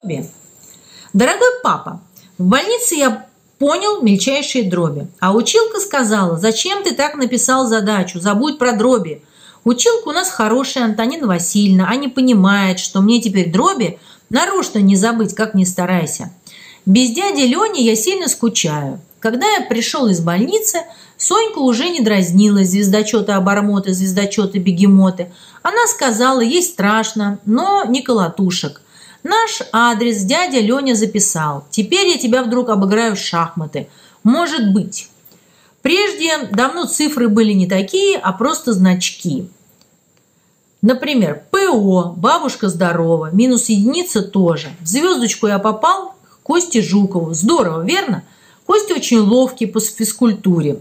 Дорогой папа, в больнице я понял мельчайшие дроби. А училка сказала: зачем ты так написал задачу? Забудь про дроби. Училка у нас хорошая, Антонина Васильевна, а не понимает, что мне теперь дроби нарочно не забыть, как ни старайся. Без дяди Лёни я сильно скучаю. Когда я пришел из больницы, Сонька уже не дразнила звездочеты-обормоты, звездочеты-бегемоты. Она сказала: ей страшно, но не колотушек. Наш адрес дядя Лёня записал. Теперь я тебя вдруг обыграю в шахматы. Может быть. Прежде давно цифры были не такие, а просто значки. Например, ПО, бабушка здорова, минус единица тоже. В звездочку я попал к Косте Жукову. Здорово, верно? Костя очень ловкий по физкультуре.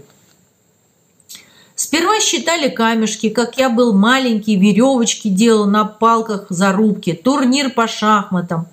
Сперва считали камешки, как я был маленький, веревочки делал на палках зарубки, турнир по шахматам.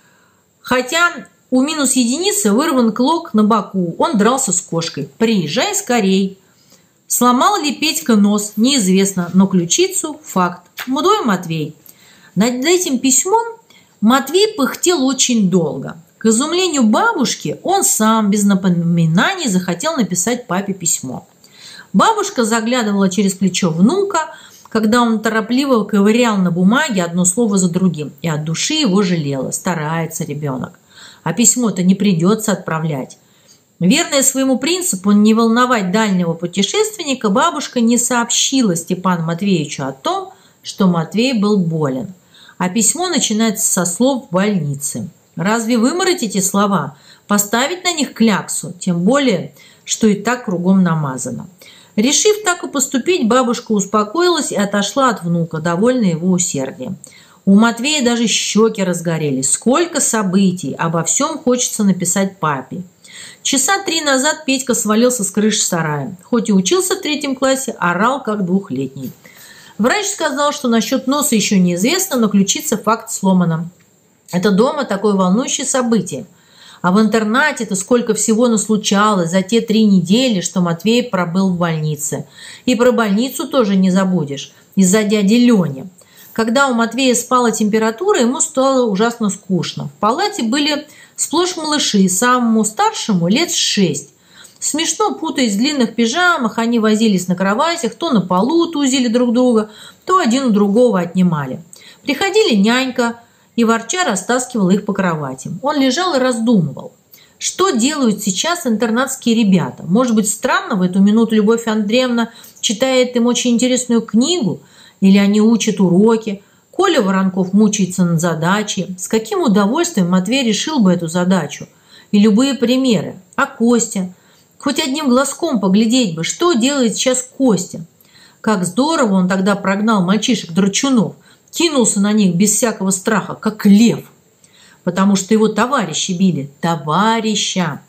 Хотя у минус единицы вырван клок на боку, он дрался с кошкой. Приезжай скорей. Сломал ли Петька нос, неизвестно, но ключицу – факт. Мудой Матвей. Над этим письмом Матвей пыхтел очень долго. К изумлению бабушки он сам без напоминаний захотел написать папе письмо. Бабушка заглядывала через плечо внука, когда он торопливо ковырял на бумаге одно слово за другим, и от души его жалела. Старается ребенок. А письмо-то не придется отправлять. Верная своему принципу не волновать дальнего путешественника, бабушка не сообщила Степану Матвеевичу о том, что Матвей был болен. А письмо начинается со слов «в больнице». Разве вымороть эти слова? Поставить на них кляксу? Тем более, что и так кругом намазано. Решив так и поступить, бабушка успокоилась и отошла от внука, довольная его усердием. У Матвея даже щеки разгорелись. Сколько событий! Обо всем хочется написать папе. Часа 3 назад Петька свалился с крыши сарая. Хоть и учился в 3 классе, орал как 2-летний. Врач сказал, что насчет носа еще неизвестно, но ключица факт сломана. Это дома такое волнующее событие. А в интернате-то сколько всего наслучалось за те 3 недели, что Матвей пробыл в больнице. И про больницу тоже не забудешь, из-за дяди Лёни. Когда у Матвея спала температура, ему стало ужасно скучно. В палате были сплошь малыши, самому старшему лет 6. Смешно, путаясь в длинных пижамах, они возились на кроватях, то на полу тузили друг друга, то один у другого отнимали. Приходили нянька и ворча растаскивала их по кроватям. Он лежал и раздумывал, что делают сейчас интернатские ребята. Может быть, странно, в эту минуту Любовь Андреевна читает им очень интересную книгу, или они учат уроки. Коля Воронков мучается над задачей. С каким удовольствием Матвей решил бы эту задачу? И любые примеры. А Костя? Хоть одним глазком поглядеть бы, что делает сейчас Костя. Как здорово он тогда прогнал мальчишек-драчунов. Кинулся на них без всякого страха, как лев. Потому что его товарищи били. Товарища.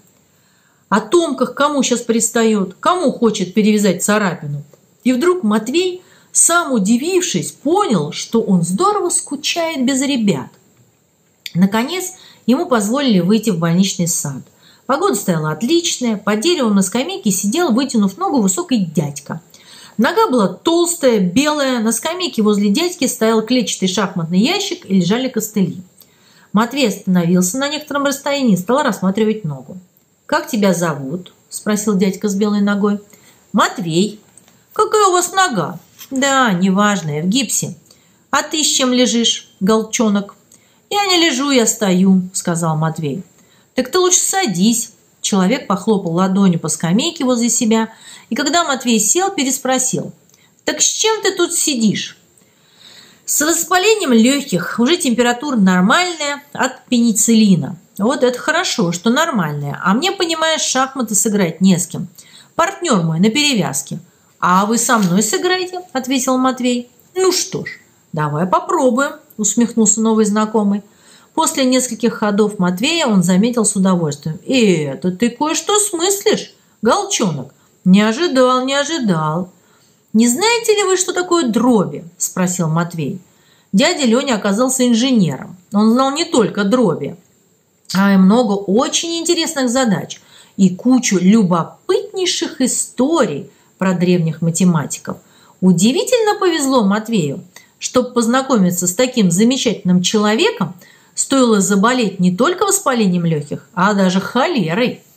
О Томках кому сейчас пристает? Кому хочет перевязать царапину? И вдруг Матвей, сам удивившись, понял, что он здорово скучает без ребят. Наконец, ему позволили выйти в больничный сад. Погода стояла отличная. Под деревом на скамейке сидел, вытянув ногу, высокий дядька. Нога была толстая, белая. На скамейке возле дядьки стоял клетчатый шахматный ящик и лежали костыли. Матвей остановился на некотором расстоянии и стал рассматривать ногу. «Как тебя зовут?» – спросил дядька с белой ногой. «Матвей». «Какая у вас нога?» «Да, неважно, в гипсе». «А ты с чем лежишь, голчонок?» «Я не лежу, я стою», – сказал Матвей. «Так ты лучше садись». Человек похлопал ладонью по скамейке возле себя, и когда Матвей сел, переспросил: «Так с чем ты тут сидишь?» «С воспалением легких, уже температура нормальная от пенициллина». «Вот это хорошо, что нормальная, а мне, понимаешь, шахматы сыграть не с кем. Партнер мой на перевязке». «А вы со мной сыграете?» – ответил Матвей. «Ну что ж, давай попробуем», – усмехнулся новый знакомый. После нескольких ходов Матвея он заметил с удовольствием: «Это ты кое-что смыслишь, голчонок? Не ожидал, не ожидал». «Не знаете ли вы, что такое дроби?» – спросил Матвей. Дядя Лёня оказался инженером. Он знал не только дроби, а и много очень интересных задач и кучу любопытнейших историй про древних математиков. Удивительно повезло Матвею. Чтобы познакомиться с таким замечательным человеком, стоило заболеть не только воспалением легких, а даже холерой.